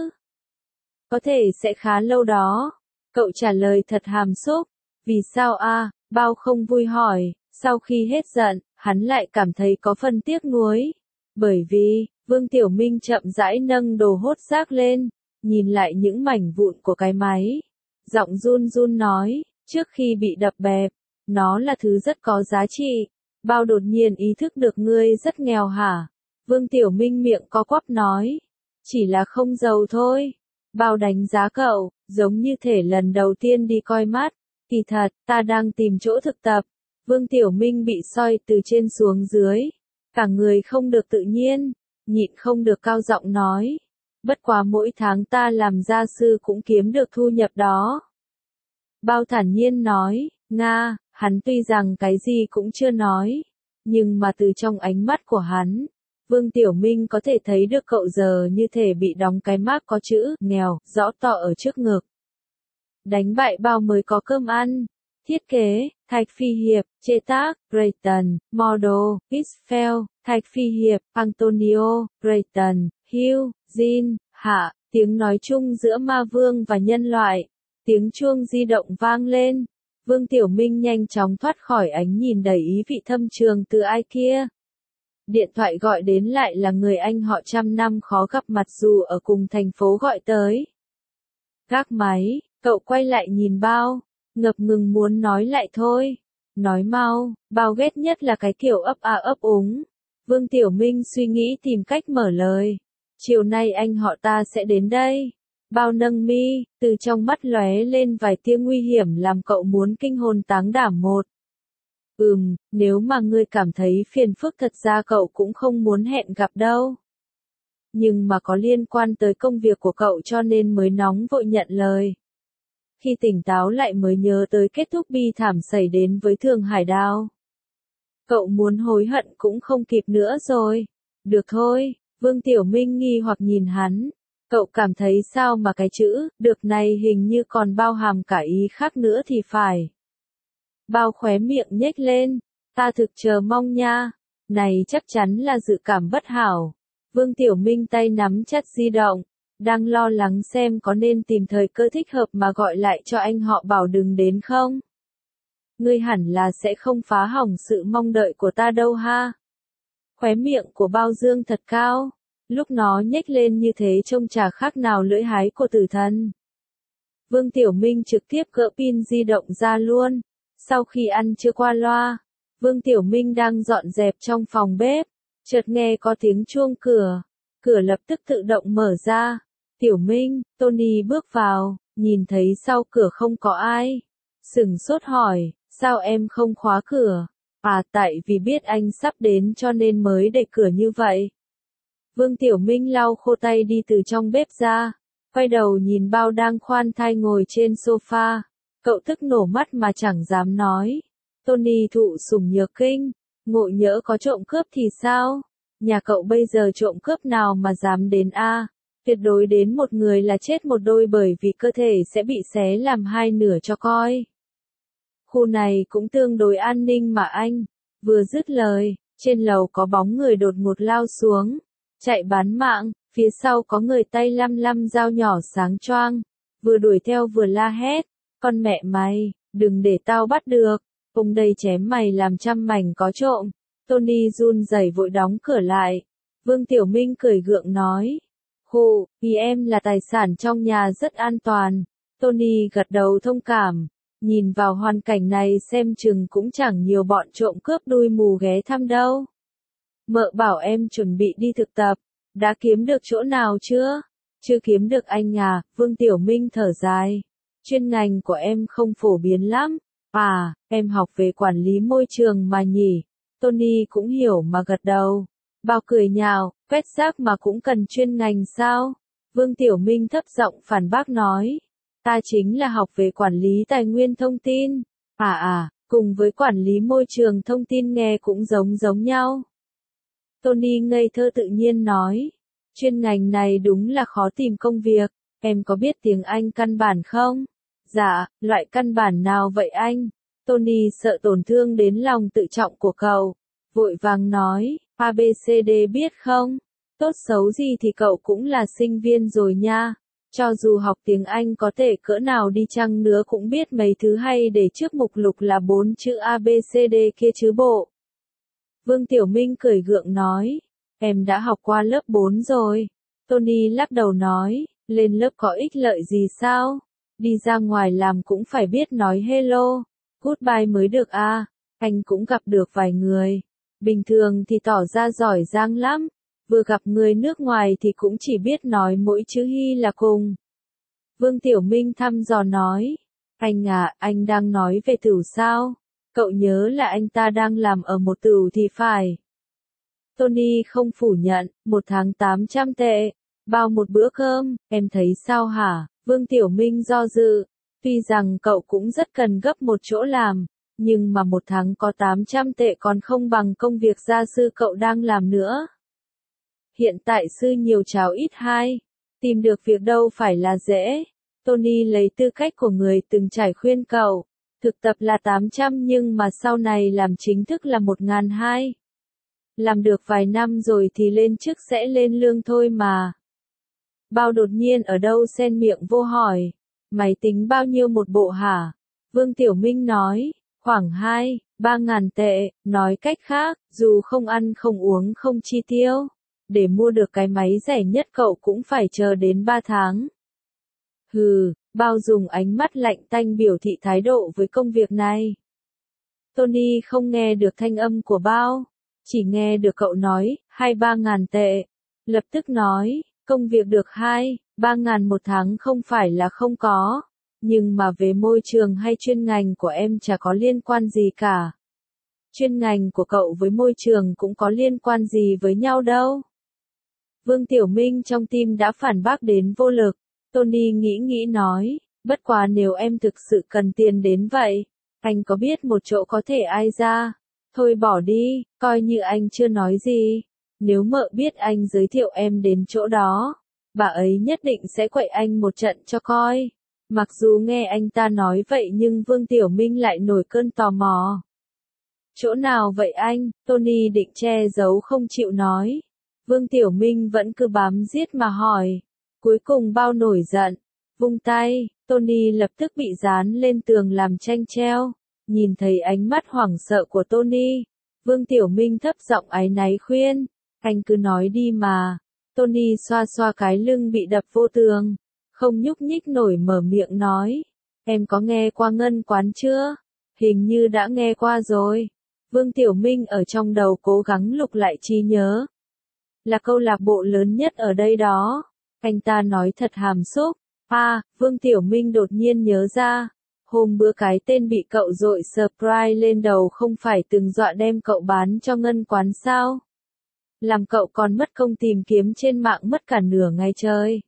Có thể sẽ khá lâu đó. Cậu trả lời thật hàm xúc. Vì sao Bao không vui hỏi. Sau khi hết giận, hắn lại cảm thấy có phần tiếc nuối. Bởi vì, Vương Tiểu Minh chậm rãi nâng đồ hốt rác lên. Nhìn lại những mảnh vụn của cái máy. Giọng run run nói, trước khi bị đập bẹp, nó là thứ rất có giá trị. Bao đột nhiên ý thức được ngươi rất nghèo hả? Vương Tiểu Minh miệng co quắp nói. Chỉ là không giàu thôi. Bao đánh giá cậu, giống như thể lần đầu tiên đi coi mắt. Kỳ thật, ta đang tìm chỗ thực tập. Vương Tiểu Minh bị soi từ trên xuống dưới. Cả người không được tự nhiên. Nhịn không được cao giọng nói. Bất quá mỗi tháng ta làm gia sư cũng kiếm được thu nhập đó. Bao thản nhiên nói, hắn tuy rằng cái gì cũng chưa nói. Nhưng mà từ trong ánh mắt của hắn, Vương Tiểu Minh có thể thấy được cậu giờ như thể bị đóng cái mác có chữ nghèo rõ to ở trước ngực. Đánh bại Bao mới có cơm ăn. Thiết kế, Thạch Phi Hiệp, chế tác, Brayton, model, Isfel, Thạch Phi Hiệp, Antonio, Brayton, Hugh, Jean, Hạ, tiếng nói chung giữa ma vương và nhân loại. Tiếng chuông di động vang lên. Vương Tiểu Minh nhanh chóng thoát khỏi ánh nhìn đầy ý vị thâm trường từ ai kia. Điện thoại gọi đến lại là người anh họ trăm năm khó gặp mặt dù ở cùng thành phố gọi tới. Gác máy, cậu quay lại nhìn Bao, ngập ngừng muốn nói lại thôi. Nói mau, Bao ghét nhất là cái kiểu ấp úng. Vương Tiểu Minh suy nghĩ tìm cách mở lời. Chiều nay anh họ ta sẽ đến đây. Bao nâng mi, từ trong mắt lóe lên vài tia nguy hiểm làm cậu muốn kinh hồn táng đảm một. Nếu mà ngươi cảm thấy phiền phức thật ra cậu cũng không muốn hẹn gặp đâu. Nhưng mà có liên quan tới công việc của cậu cho nên mới nóng vội nhận lời. Khi tỉnh táo lại mới nhớ tới kết thúc bi thảm xảy đến với Thường Hải Đao. Cậu muốn hối hận cũng không kịp nữa rồi. Được thôi, Vương Tiểu Minh nghi hoặc nhìn hắn. Cậu cảm thấy sao mà cái chữ, được này hình như còn bao hàm cả ý khác nữa thì phải. Bao khóe miệng nhếch lên. Ta thực chờ mong nha. Này chắc chắn là dự cảm bất hảo. Vương Tiểu Minh tay nắm chặt di động. Đang lo lắng xem có nên tìm thời cơ thích hợp mà gọi lại cho anh họ Bảo đừng đến không? Ngươi hẳn là sẽ không phá hỏng sự mong đợi của ta đâu ha. Khóe miệng của Bao dương thật cao. Lúc nó nhếch lên như thế trông chả khác nào lưỡi hái của tử thần. Vương Tiểu Minh trực tiếp gỡ pin di động ra luôn. Sau khi ăn trưa qua loa, Vương Tiểu Minh đang dọn dẹp trong phòng bếp. Chợt nghe có tiếng chuông cửa. Cửa lập tức tự động mở ra. Tiểu Minh, Tony bước vào, nhìn thấy sau cửa không có ai. Sửng sốt hỏi, sao em không khóa cửa? Tại vì biết anh sắp đến cho nên mới để cửa như vậy. Vương Tiểu Minh lau khô tay đi từ trong bếp ra. Quay đầu nhìn Bao đang khoan thai ngồi trên sofa. Cậu tức nổ mắt mà chẳng dám nói. Tony thụ sủng nhược kinh. Ngộ nhỡ có trộm cướp thì sao? Nhà cậu bây giờ trộm cướp nào mà dám đến a? Tuyệt đối đến một người là chết một đôi bởi vì cơ thể sẽ bị xé làm hai nửa cho coi. Khu này cũng tương đối an ninh mà anh. Vừa dứt lời, trên lầu có bóng người đột ngột lao xuống. Chạy bán mạng, phía sau có người tay lăm lăm dao nhỏ sáng choang. Vừa đuổi theo vừa la hét. Con mẹ mày, đừng để tao bắt được. Ông đây chém mày làm trăm mảnh có trộm. Tony run rẩy vội đóng cửa lại. Vương Tiểu Minh cười gượng nói. Hù, vì em là tài sản trong nhà rất an toàn. Tony gật đầu thông cảm. Nhìn vào hoàn cảnh này xem chừng cũng chẳng nhiều bọn trộm cướp đuôi mù ghé thăm đâu. Mợ bảo em chuẩn bị đi thực tập. Đã kiếm được chỗ nào chưa? Chưa kiếm được anh à, Vương Tiểu Minh thở dài. Chuyên ngành của em không phổ biến lắm. À, em học về quản lý môi trường mà nhỉ. Tony cũng hiểu mà gật đầu. Bao cười nhạo, quét rác mà cũng cần chuyên ngành sao? Vương Tiểu Minh thấp giọng phản bác nói. Ta chính là học về quản lý tài nguyên thông tin. Cùng với quản lý môi trường thông tin nghe cũng giống nhau. Tony ngây thơ tự nhiên nói. Chuyên ngành này đúng là khó tìm công việc. Em có biết tiếng Anh căn bản không? Dạ, loại căn bản nào vậy anh? Tony sợ tổn thương đến lòng tự trọng của cậu. Vội vàng nói, ABCD biết không? Tốt xấu gì thì cậu cũng là sinh viên rồi nha. Cho dù học tiếng Anh có thể cỡ nào đi chăng nữa cũng biết mấy thứ hay để trước mục lục là 4 chữ ABCD kia chứ bộ. Vương Tiểu Minh cười gượng nói, em đã học qua lớp 4 rồi. Tony lắc đầu nói, lên lớp có ích lợi gì sao? Đi ra ngoài làm cũng phải biết nói hello, goodbye mới được à. Anh cũng gặp được vài người. Bình thường thì tỏ ra giỏi giang lắm. Vừa gặp người nước ngoài thì cũng chỉ biết nói mỗi chữ Hy là cùng. Vương Tiểu Minh thăm dò nói. Anh à, anh đang nói về tửu sao? Cậu nhớ là anh ta đang làm ở một tửu thì phải. Tony không phủ nhận, 1 tháng 800 tệ. Bao một bữa cơm, em thấy sao hả? Vương Tiểu Minh do dự. Tuy rằng cậu cũng rất cần gấp một chỗ làm. Nhưng mà 1 tháng có 800 tệ còn không bằng công việc gia sư cậu đang làm nữa. Hiện tại sư nhiều cháo ít hai. Tìm được việc đâu phải là dễ. Tony lấy tư cách của người từng trải khuyên cậu. Thực tập là 800 nhưng mà sau này làm chính thức là 1.200. Làm được vài năm rồi thì lên chức sẽ lên lương thôi mà. Bao đột nhiên ở đâu xen miệng vô hỏi. Mày tính bao nhiêu một bộ hả? Vương Tiểu Minh nói. Khoảng 2-3 ngàn tệ, nói cách khác, dù không ăn không uống không chi tiêu. Để mua được cái máy rẻ nhất cậu cũng phải chờ đến 3 tháng. Hừ, Bao dùng ánh mắt lạnh tanh biểu thị thái độ với công việc này. Tony không nghe được thanh âm của Bao, chỉ nghe được cậu nói, 2-3 ngàn tệ. Lập tức nói, công việc được 2-3 ngàn một tháng không phải là không có. Nhưng mà về môi trường hay chuyên ngành của em chả có liên quan gì cả. Chuyên ngành của cậu với môi trường cũng có liên quan gì với nhau đâu. Vương Tiểu Minh trong tim đã phản bác đến vô lực. Tony nghĩ nói, bất quá nếu em thực sự cần tiền đến vậy, anh có biết một chỗ có thể ai ra? Thôi bỏ đi, coi như anh chưa nói gì. Nếu mợ biết anh giới thiệu em đến chỗ đó, bà ấy nhất định sẽ quậy anh một trận cho coi. Mặc dù nghe anh ta nói vậy nhưng Vương Tiểu Minh lại nổi cơn tò mò. Chỗ nào vậy anh? Tony định che giấu không chịu nói. Vương Tiểu Minh vẫn cứ bám giết mà hỏi. Cuối cùng Bao nổi giận. Vung tay, Tony lập tức bị dán lên tường làm tranh treo. Nhìn thấy ánh mắt hoảng sợ của Tony, Vương Tiểu Minh thấp giọng áy náy khuyên. Anh cứ nói đi mà. Tony xoa xoa cái lưng bị đập vô tường. Không nhúc nhích nổi mở miệng nói. Em có nghe qua ngân quán chưa? Hình như đã nghe qua rồi. Vương Tiểu Minh ở trong đầu cố gắng lục lại trí nhớ. Là câu lạc bộ lớn nhất ở đây đó. Anh ta nói thật hàm xúc. Vương Tiểu Minh đột nhiên nhớ ra. Hôm bữa cái tên bị cậu dội surprise lên đầu không phải từng dọa đem cậu bán cho ngân quán sao? Làm cậu còn mất công tìm kiếm trên mạng mất cả nửa ngày trời.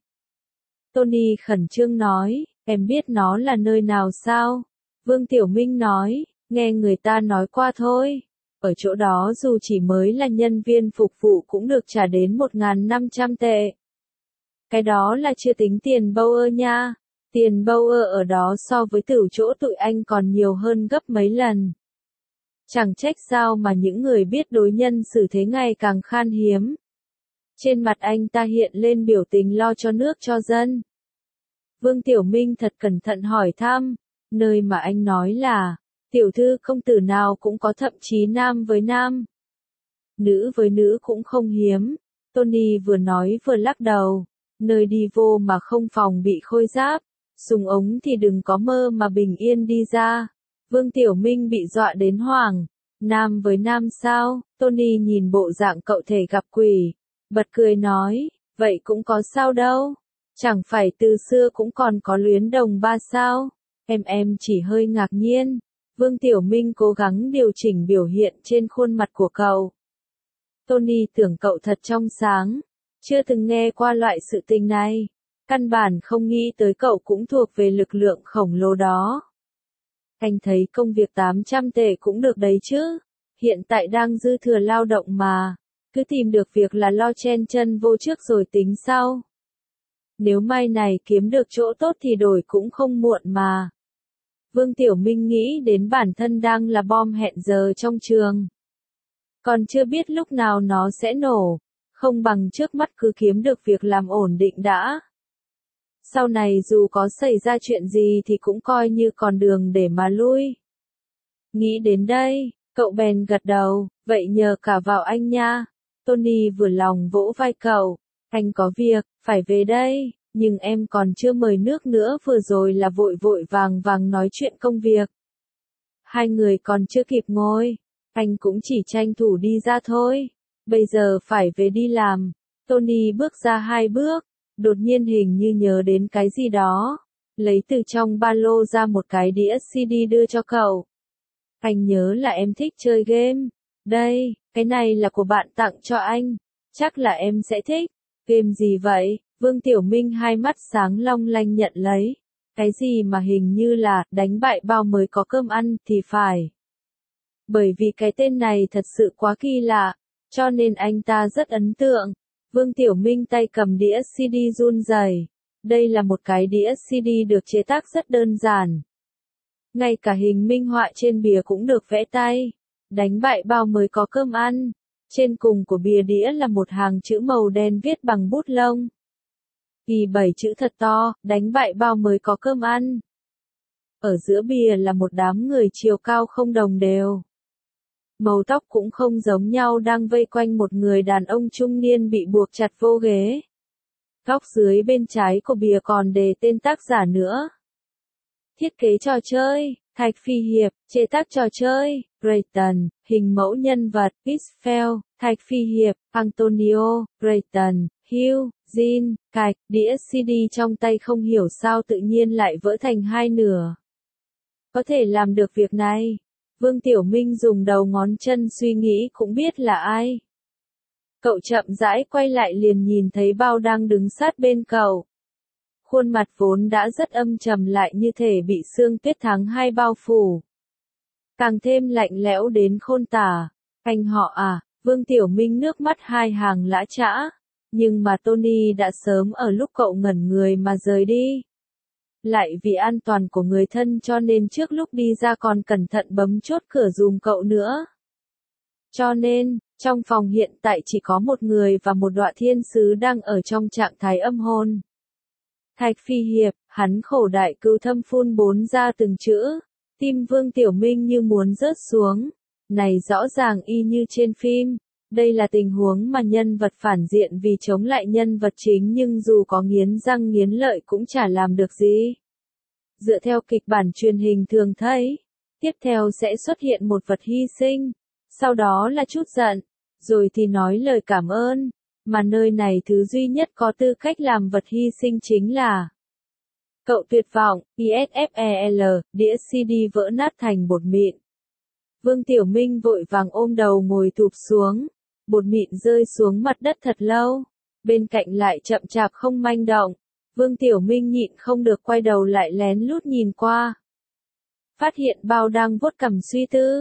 Tony khẩn trương nói, em biết nó là nơi nào sao? Vương Tiểu Minh nói, nghe người ta nói qua thôi. Ở chỗ đó dù chỉ mới là nhân viên phục vụ cũng được trả đến 1.500 tệ. Cái đó là chưa tính tiền Bauer nha. Tiền Bauer ở đó so với tửu chỗ tụi anh còn nhiều hơn gấp mấy lần. Chẳng trách sao mà những người biết đối nhân xử thế ngày càng khan hiếm. Trên mặt anh ta hiện lên biểu tình lo cho nước cho dân. Vương Tiểu Minh thật cẩn thận hỏi thăm, nơi mà anh nói là, tiểu thư công tử nào cũng có, thậm chí nam với nam. Nữ với nữ cũng không hiếm. Tony vừa nói vừa lắc đầu, nơi đi vô mà không phòng bị khôi giáp, súng ống thì đừng có mơ mà bình yên đi ra. Vương Tiểu Minh bị dọa đến hoảng. Nam với nam sao? Tony nhìn bộ dạng cậu thể gặp quỷ, bật cười nói, vậy cũng có sao đâu. Chẳng phải từ xưa cũng còn có luyến đồng ba sao? Em chỉ hơi ngạc nhiên. Vương Tiểu Minh cố gắng điều chỉnh biểu hiện trên khuôn mặt của cậu. Tony tưởng cậu thật trong sáng, chưa từng nghe qua loại sự tình này. Căn bản không nghĩ tới cậu cũng thuộc về lực lượng khổng lồ đó. Anh thấy công việc 800 tệ cũng được đấy chứ. Hiện tại đang dư thừa lao động mà. Cứ tìm được việc là lo chen chân vô trước rồi tính sau. Nếu mai này kiếm được chỗ tốt thì đổi cũng không muộn mà. Vương Tiểu Minh nghĩ đến bản thân đang là bom hẹn giờ trong trường. Còn chưa biết lúc nào nó sẽ nổ. Không bằng trước mắt cứ kiếm được việc làm ổn định đã. Sau này dù có xảy ra chuyện gì thì cũng coi như còn đường để mà lui. Nghĩ đến đây, cậu bèn gật đầu, vậy nhờ cả vào anh nha. Tony vừa lòng vỗ vai cậu, anh có việc, phải về đây, nhưng em còn chưa mời nước nữa, vừa rồi là vội vội vàng vàng nói chuyện công việc. Hai người còn chưa kịp ngồi, anh cũng chỉ tranh thủ đi ra thôi, bây giờ phải về đi làm. Tony bước ra 2 bước. Đột nhiên hình như nhớ đến cái gì đó, lấy từ trong ba lô ra một cái đĩa CD đưa cho cậu. Anh nhớ là em thích chơi game. Đây, cái này là của bạn tặng cho anh. Chắc là em sẽ thích. Game gì vậy? Vương Tiểu Minh hai mắt sáng long lanh nhận lấy. Cái gì mà hình như là đánh bại bao mới có cơm ăn thì phải. Bởi vì cái tên này thật sự quá kỳ lạ, cho nên anh ta rất ấn tượng. Vương Tiểu Minh tay cầm đĩa CD run rẩy. Đây là một cái đĩa CD được chế tác rất đơn giản. Ngay cả hình minh họa trên bìa cũng được vẽ tay. Đánh bại bao mới có cơm ăn. Trên cùng của bìa đĩa là một hàng chữ màu đen viết bằng bút lông. Ghi 7 chữ thật to, đánh bại bao mới có cơm ăn. Ở giữa bìa là một đám người chiều cao không đồng đều. Màu tóc cũng không giống nhau đang vây quanh một người đàn ông trung niên bị buộc chặt vô ghế. Góc dưới bên trái của bìa còn đề tên tác giả nữa. Thiết kế trò chơi, Thạch Phi Hiệp, chế tác trò chơi, Brayton, hình mẫu nhân vật, Isfel, Thạch Phi Hiệp, Antonio, Brayton, Hugh, Jean, Cạch, đĩa CD trong tay không hiểu sao tự nhiên lại vỡ thành 2 nửa. Có thể làm được việc này. Vương Tiểu Minh dùng đầu ngón chân suy nghĩ cũng biết là ai. Cậu chậm rãi quay lại liền nhìn thấy Bao đang đứng sát bên cậu. Khuôn mặt vốn đã rất âm trầm lại như thể bị sương tuyết tháng 2 bao phủ. Càng thêm lạnh lẽo đến khôn tả. Anh họ à? Vương Tiểu Minh nước mắt 2 hàng lã chã. Nhưng mà Tony đã sớm ở lúc cậu ngẩn người mà rời đi. Lại vì an toàn của người thân cho nên trước lúc đi ra còn cẩn thận bấm chốt cửa giùm cậu nữa. Cho nên, trong phòng hiện tại chỉ có một người và một đọa thiên sứ đang ở trong trạng thái âm hồn. Thạch Phi Hiệp, hắn khổ đại cưu thâm phun 4 ra từng chữ. Tim Vương Tiểu Minh như muốn rớt xuống. Này rõ ràng y như trên phim. Đây là tình huống mà nhân vật phản diện vì chống lại nhân vật chính nhưng dù có nghiến răng nghiến lợi cũng chả làm được gì. Dựa theo kịch bản truyền hình thường thấy, tiếp theo sẽ xuất hiện một vật hy sinh, sau đó là chút giận, rồi thì nói lời cảm ơn, mà nơi này thứ duy nhất có tư cách làm vật hy sinh chính là cậu tuyệt vọng, ISFEL, đĩa CD vỡ nát thành bột mịn. Vương Tiểu Minh vội vàng ôm đầu ngồi thụp xuống. Bột mịn rơi xuống mặt đất thật lâu. Bên cạnh lại chậm chạp không manh động. Vương Tiểu Minh nhịn không được quay đầu lại lén lút nhìn qua. Phát hiện Bao đang vuốt cằm suy tư.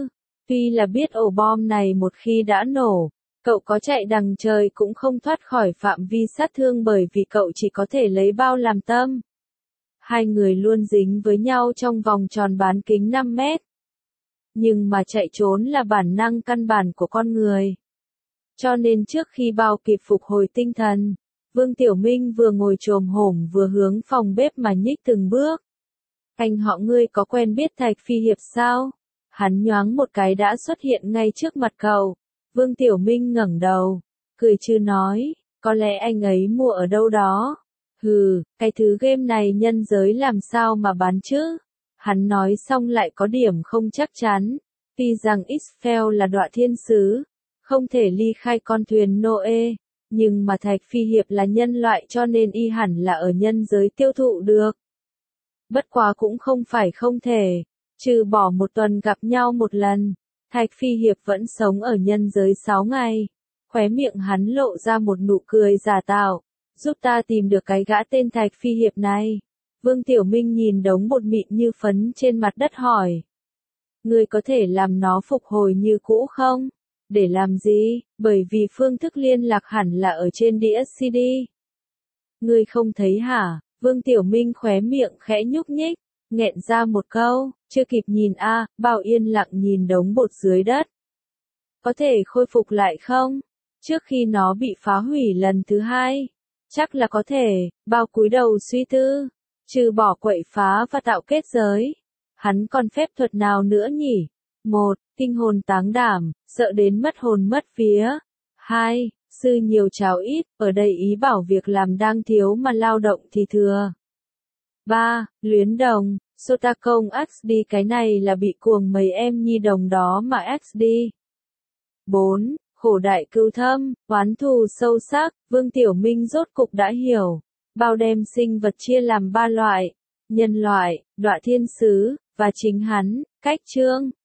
Tuy là biết ổ bom này một khi đã nổ, cậu có chạy đằng trời cũng không thoát khỏi phạm vi sát thương bởi vì cậu chỉ có thể lấy bao làm tâm. Hai người luôn dính với nhau trong vòng tròn bán kính 5 mét. Nhưng mà chạy trốn là bản năng căn bản của con người. Cho nên trước khi bao kịp phục hồi tinh thần, Vương Tiểu Minh vừa ngồi chồm hổm vừa hướng phòng bếp mà nhích từng bước. Anh họ ngươi có quen biết Thạch Phi Hiệp sao? Hắn nhoáng một cái đã xuất hiện ngay trước mặt cậu. Vương Tiểu Minh ngẩng đầu, cười trừ nói, có lẽ anh ấy mua ở đâu đó. Hừ, cái thứ game này nhân giới làm sao mà bán chứ? Hắn nói xong lại có điểm không chắc chắn. Tuy rằng Israel là đọa thiên sứ, không thể ly khai con thuyền Noe, nhưng mà Thạch Phi Hiệp là nhân loại cho nên y hẳn là ở nhân giới tiêu thụ được. Bất quá cũng không phải không thể, trừ bỏ một tuần gặp nhau một lần, Thạch Phi Hiệp vẫn sống ở nhân giới 6 ngày. Khóe miệng hắn lộ ra một nụ cười giả tạo, giúp ta tìm được cái gã tên Thạch Phi Hiệp này. Vương Tiểu Minh nhìn đống bột mịn như phấn trên mặt đất hỏi. Ngươi có thể làm nó phục hồi như cũ không? Để làm gì? Bởi vì phương thức liên lạc hẳn là ở trên đĩa CD. Ngươi không thấy hả? Vương Tiểu Minh khóe miệng khẽ nhúc nhích, nghẹn ra một câu, chưa kịp nhìn Bao yên lặng nhìn đống bột dưới đất. Có thể khôi phục lại không? Trước khi nó bị phá hủy lần thứ hai? Chắc là có thể, Bao cúi đầu suy tư, trừ bỏ quậy phá và tạo kết giới. Hắn còn phép thuật nào nữa nhỉ? 1. Kinh hồn táng đảm, sợ đến mất hồn mất vía. 2. Sư nhiều cháo ít, ở đây ý bảo việc làm đang thiếu mà lao động thì thừa. 3. Luyến đồng, Sota công XD cái này là bị cuồng mấy em nhi đồng đó mà XD. 4. Khổ đại cưu thâm, oán thù sâu sắc, Vương Tiểu Minh rốt cục đã hiểu. Bao đem sinh vật chia làm 3 loại, nhân loại, đọa thiên sứ, và chính hắn, cách chương.